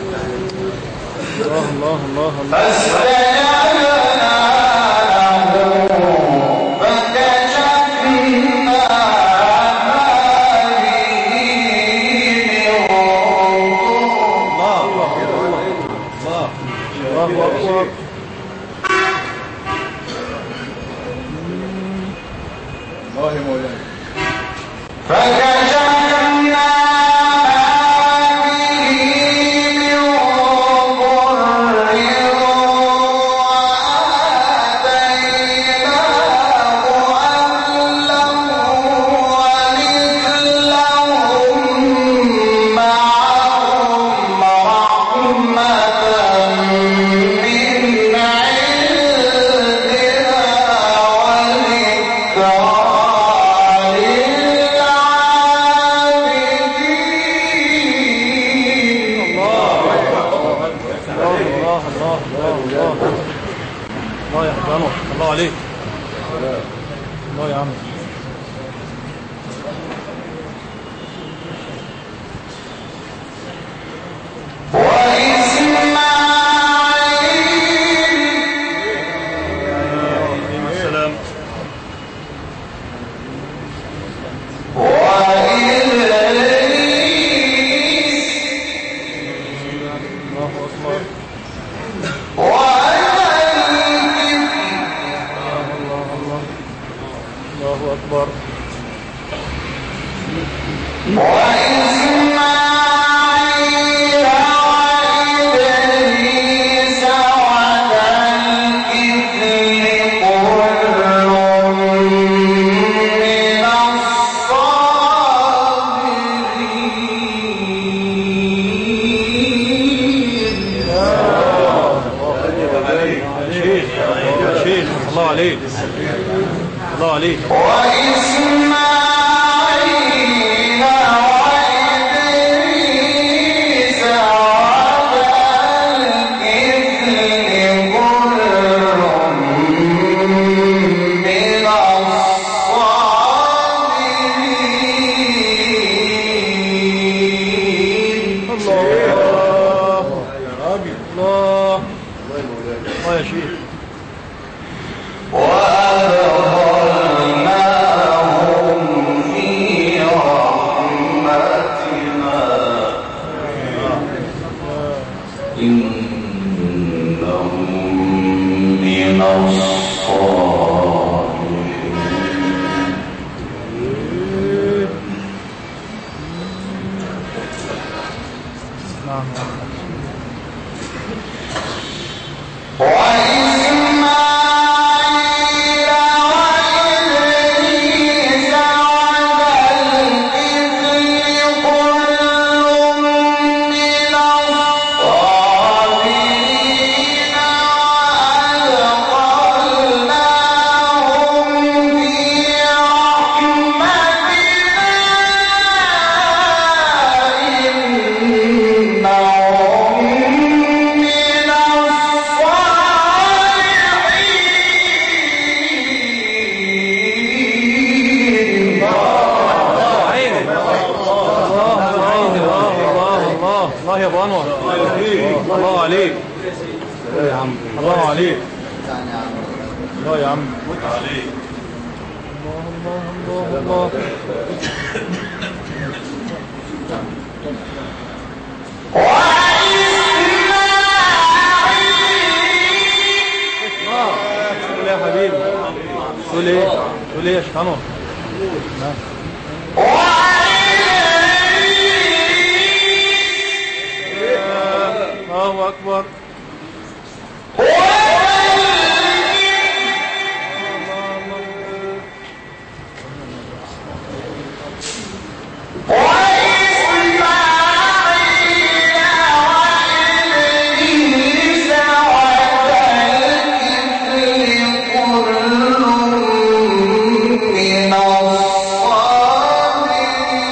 الله الله الله فاستجبنا له فكشفنا ما به من ضر. الله أكبر. الله مولاي. فكشفنا الله عليك. الله يا عم.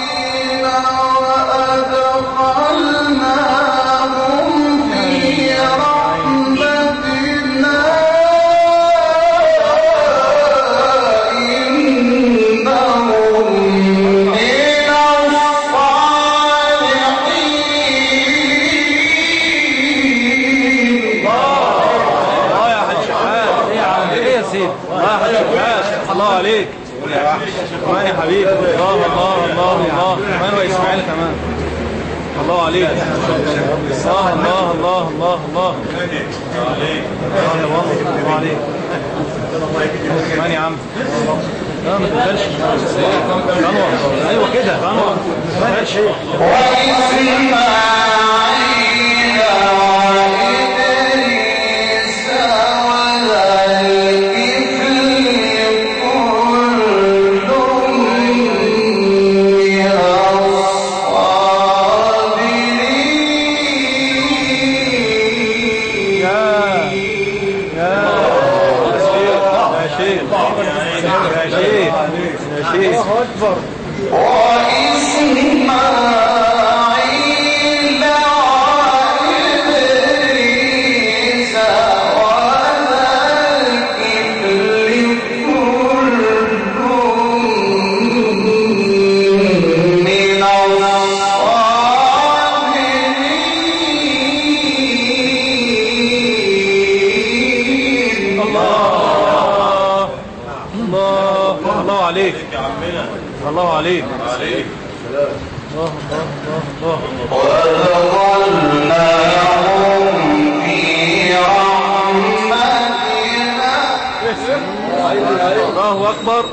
وأدخلناهم في عليك. كمان يا حبيبي. الله الله الله الله. كمان وإسماعيل كمان. الله عليك. الله الله الله الله الله. الله يا بابا. الله عليك. كمان يا عم. لا ما تقبلش. انور. ايوه كده انور. ما تقبلش. وإسماعيل الله عليك. الله الله وأدخلناهم في رحمتنا. الله أكبر.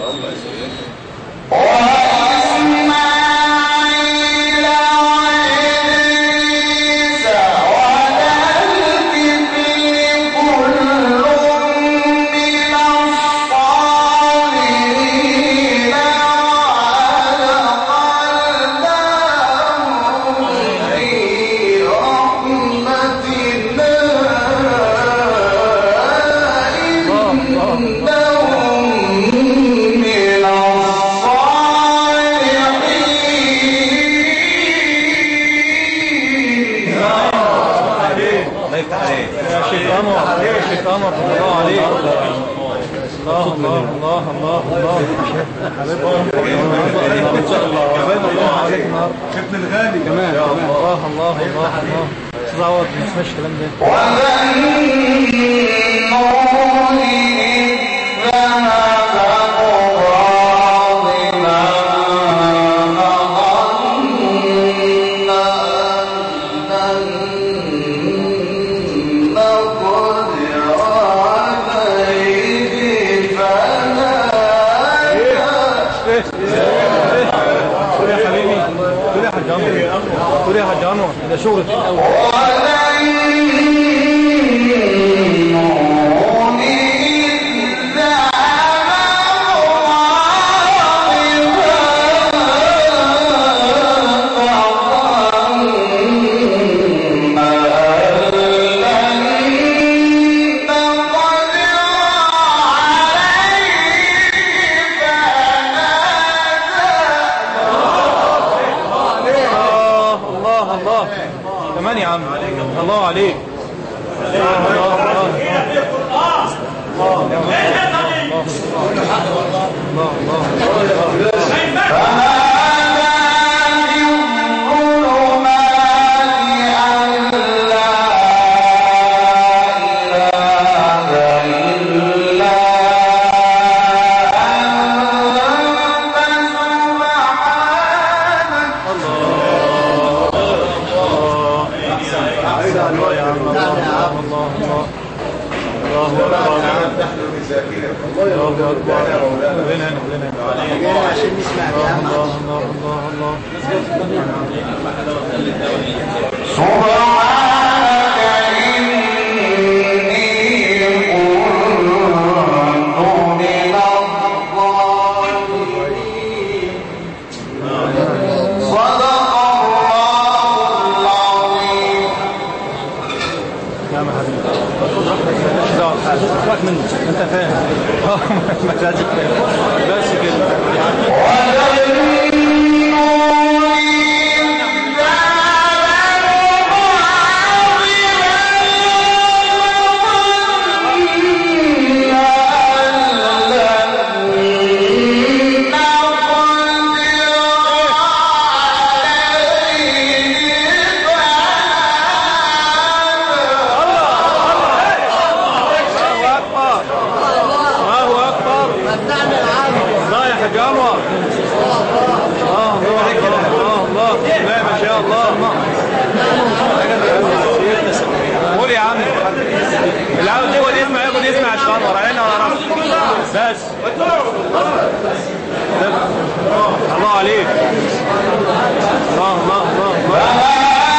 ابن الغالي كمان. الله الله الله الله. صعود ما اسمعش الكلام ده. قول يا حاج انور ده شغل في الاول. كمان يا عم. الله عليك. الله الله عشان نسمع كلام الله الله الله. سبحانك إني كنت من الظالمين. صدق الله العظيم. يا حبيبي خد منه انت فاهم. ما لازم بس كده. الله أكبر. بس الله عليك. الله الله الله الله.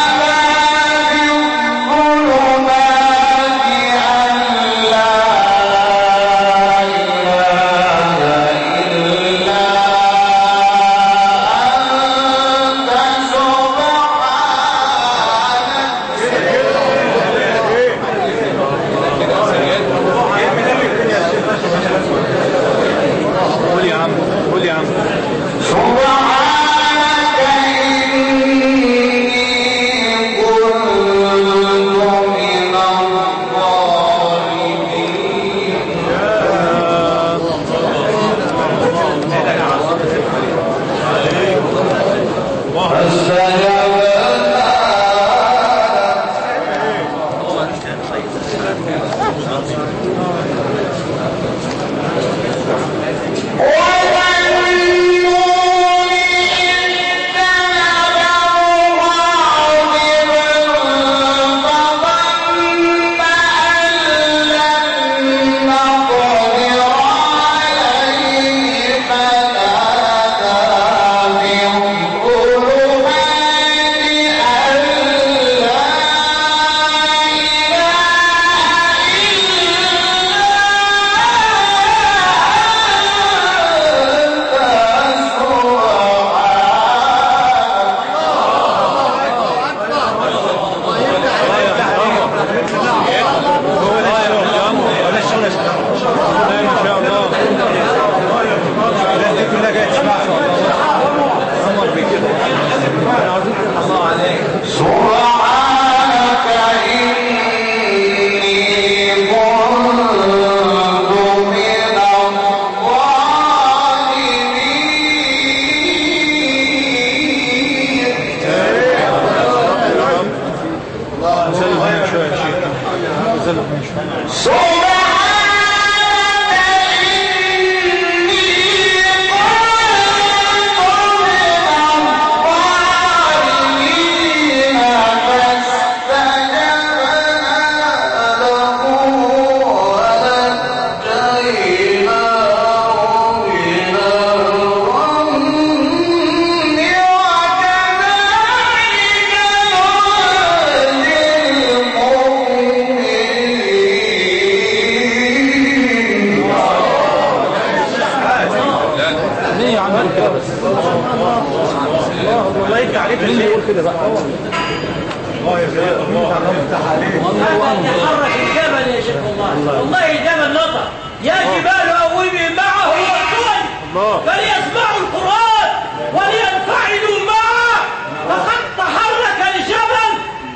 يتحرك الجبل يا شيخ والله الجبل نطق يا جبال أوبي معه والطول فليسمعوا القرآن ولينفعلوا معه فقد تحرك الجبل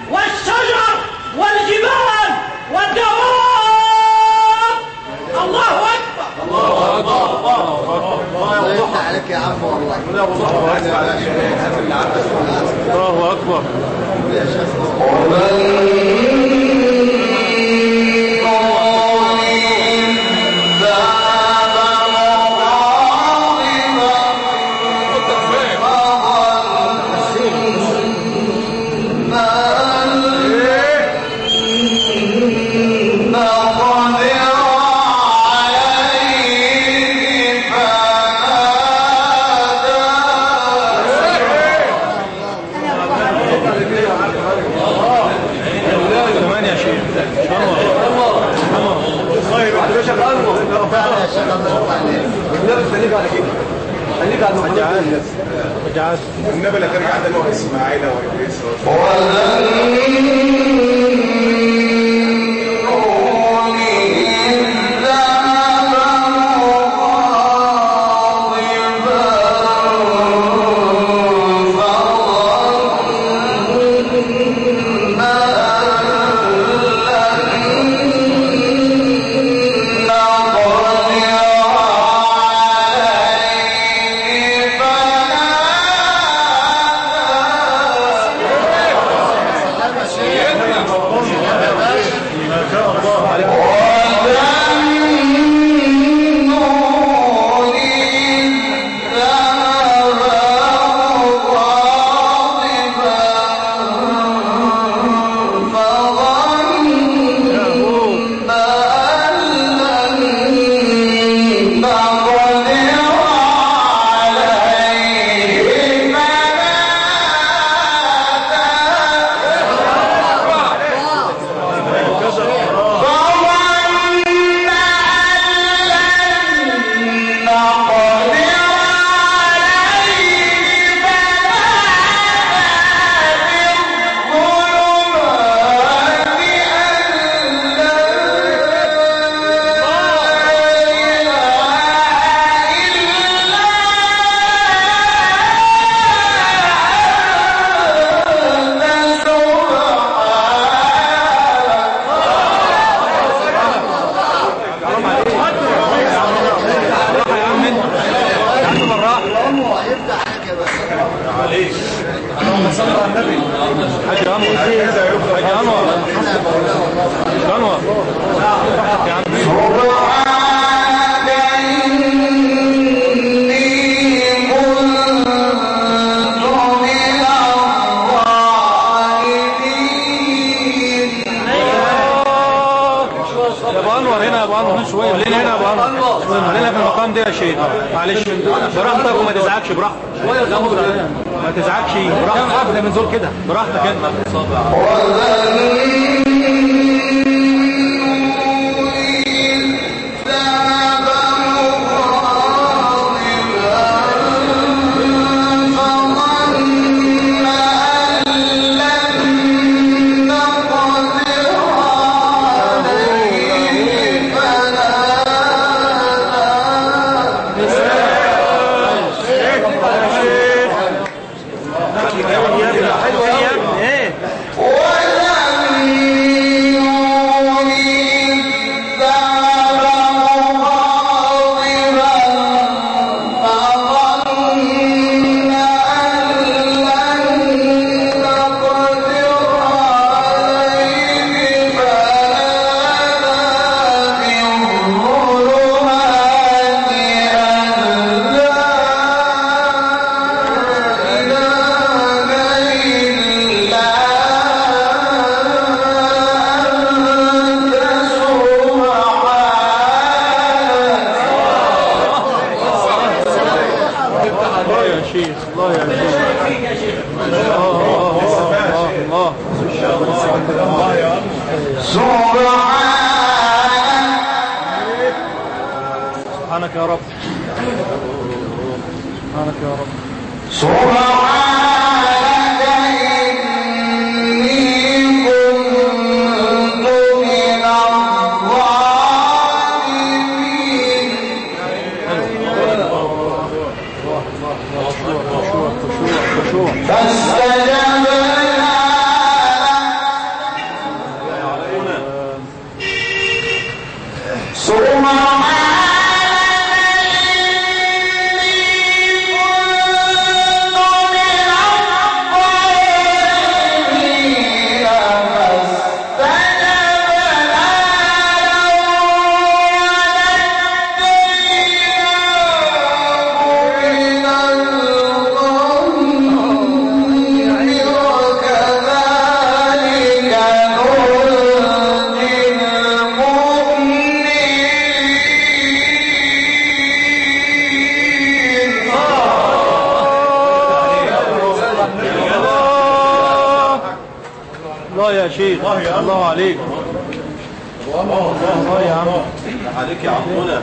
والشجر والجبال والدواب. الله أكبر. الله أكبر. الله يفتح عليك يا عم والله. الله أكبر. النبي لا ترجع تاني واسماعيل وادريس يا ابو انور هنا، يا ابو انور هنا شويه، ليه هنا يا ابو انور؟ خلينا في المقام ده يا شيخ، معلش براحتك وما تزعجش، براحتك ما تزعجش، براحتك قبل من زول كده، براحتك انت. سبحانك يا رب، سبحانك يا رب، سبحانك إني كنت من الظالمين. فاستجبنا يا شيخ، الله عليك، الله يا عم عليك يا عمنا.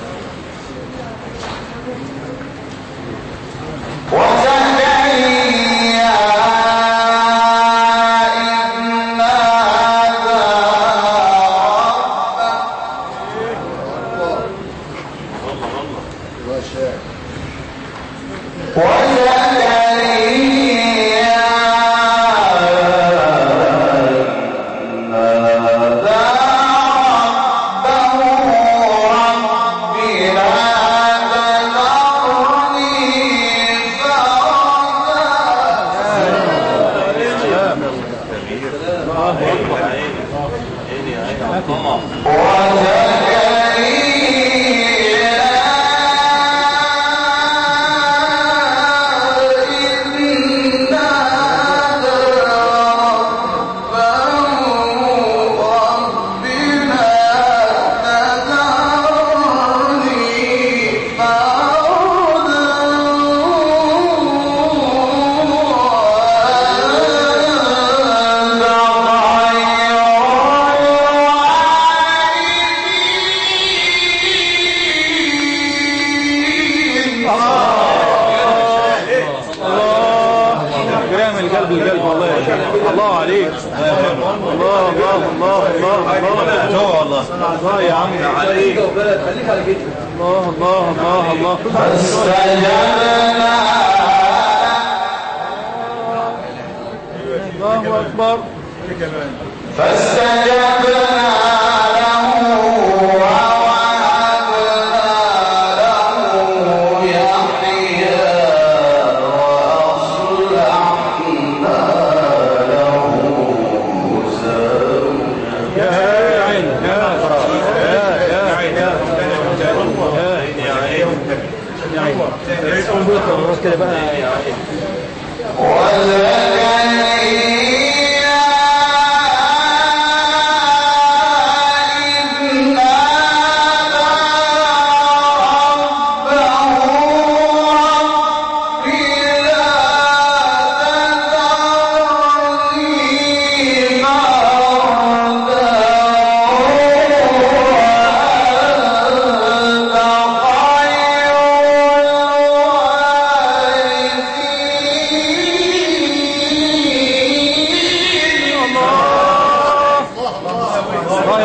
الله عليك، الله الله الله الله الله الله يا عم عليك، الله الله الله الله. الله أكبر. فاستجبنا له ووهبنا له يحيى وأصلحنا له زوجا. يا عين يا عين يا عين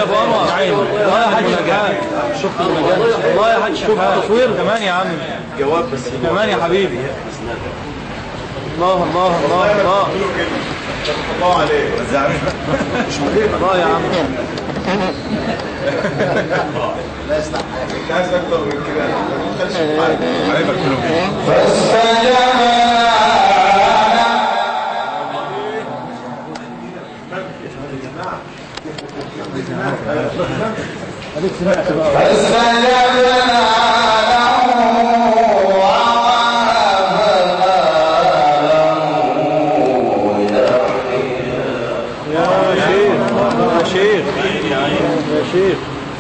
ابو انور الله يا حاج شحات. شفت المجال الله يا حاج شحات. تصوير كمان يا عم. جواب بس كمان يا حبيبي. الله الله الله الله الله عليك. مش مهم. الله يا عم. لا يستحق حاجه. انت عايز اكتر من كده. ما تخليش حاجه. عليك شيخ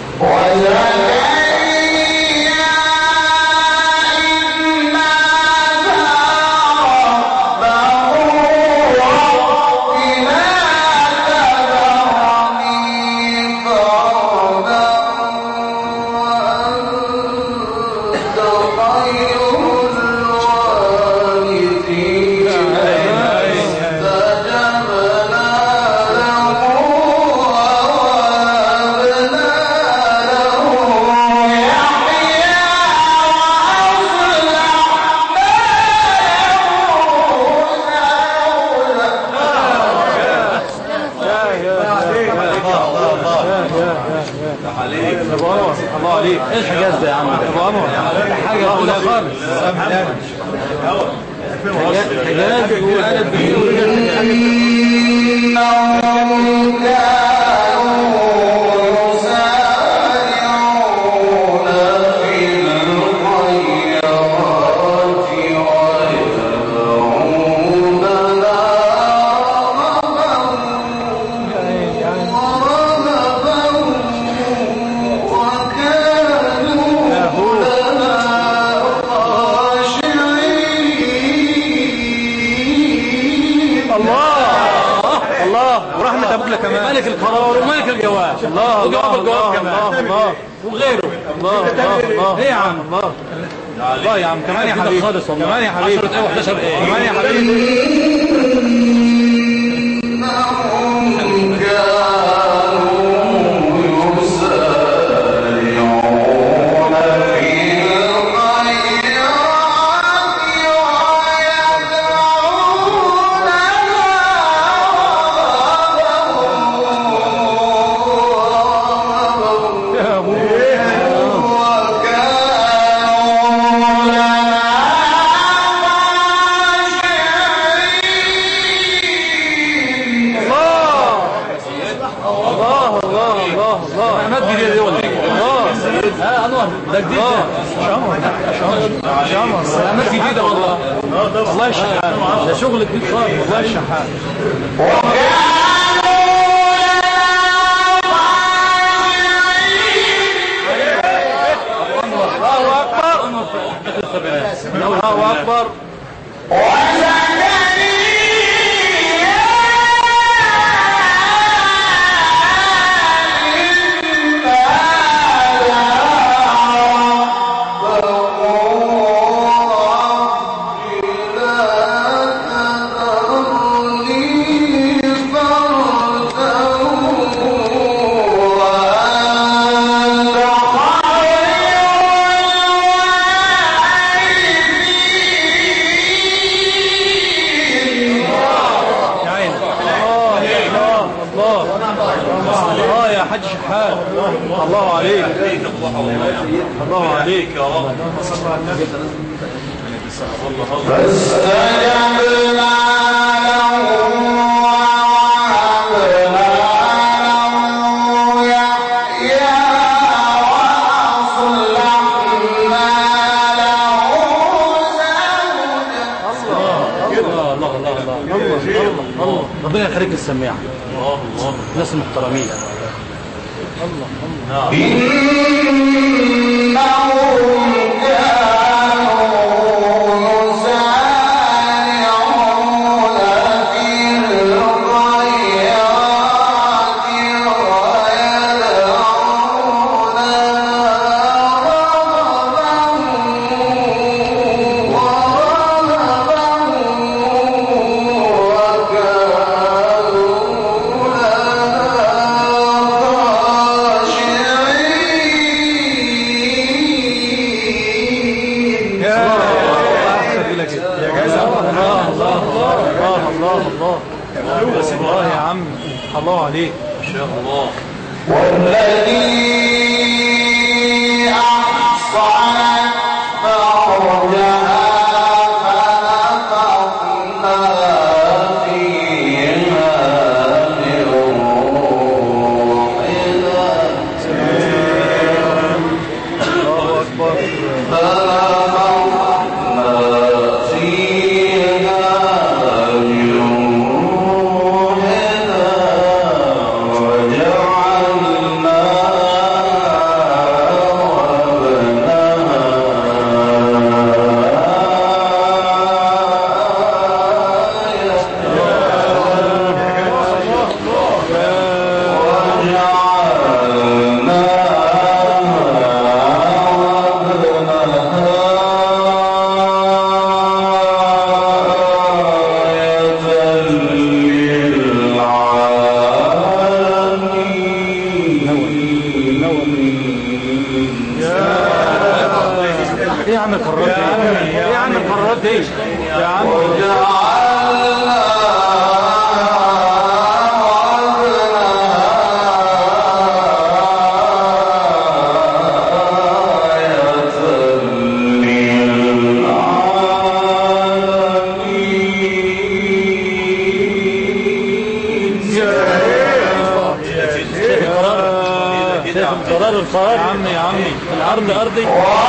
الله عليك. ايه الحجاز ده يا عم؟ ابو انور حاجه كلها خالص. حجاز وقلب ملك القرار وملك الجواب. الله وجواب الجواب كمان. الله وغيره. الله الله ايه يا عم؟ الله الله يا عم. كمان يا حبيبي. كمان يا حبيبي. 11 ايه كمان يا حبيبي. ده جديد شمر سلامات جديدة والله. والله الشحات ده شغل جديد خالص. والله الشحات الله أكبر. الله أكبر. الله عليك. الله عليك يا رب. فاستجبنا ربنا يخليك السميع. الله الله الناس المحترمين. الله الله إنهم كانوا يسارعون في الخيرات ويدعوننا رغبا ورهبا الله عليك ما شاء الله. والذي أحصنت فرجها فنفخنا فيها من روحنا الله أكبر. فنفخنا فيها من روحنا ايه يا عم القرارات دي؟ ايه يا عم القرارات دي يا عم؟ القرار يا عمي الارض ارضي.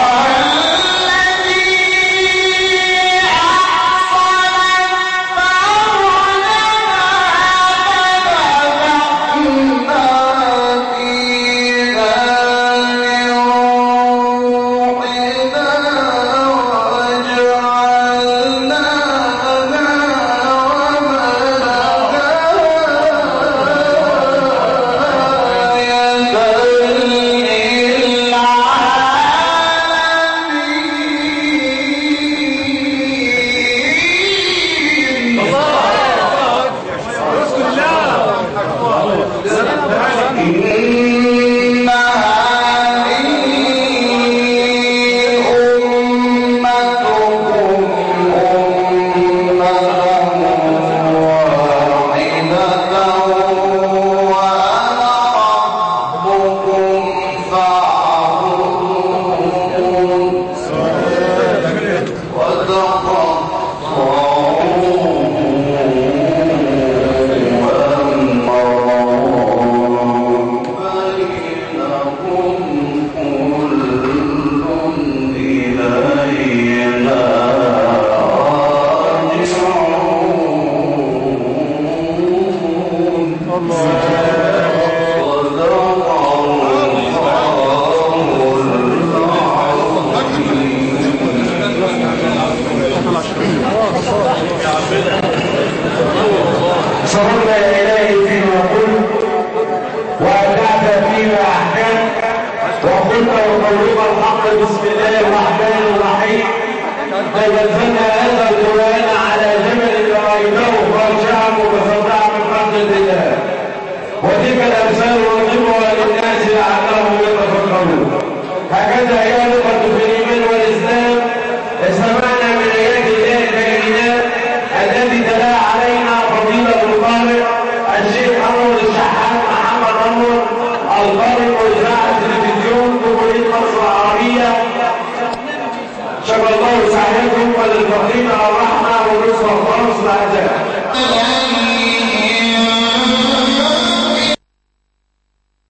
صرنا إليه فيما قلت وأبدعت فيما أحكمت وقلت وقلوب الحق بسم الله الرحمن الرحيم. نزلنا هذا القرآن على جبل رأيته خاشعا متصدعا من خشية الله وتلك الأمثال نضربها للناس لعلهم يتفكرون. هكذا أيها الأخوة في الإيمان والإسلام استمعنا من آيات الله البينات التي تلا علينا فضيلة القارئ الشيخ أنور الشحات محمد أنور القارئ وإذاعة تلفزيون جمهورية مصر العربية. شكر الله سعيكم وللفقير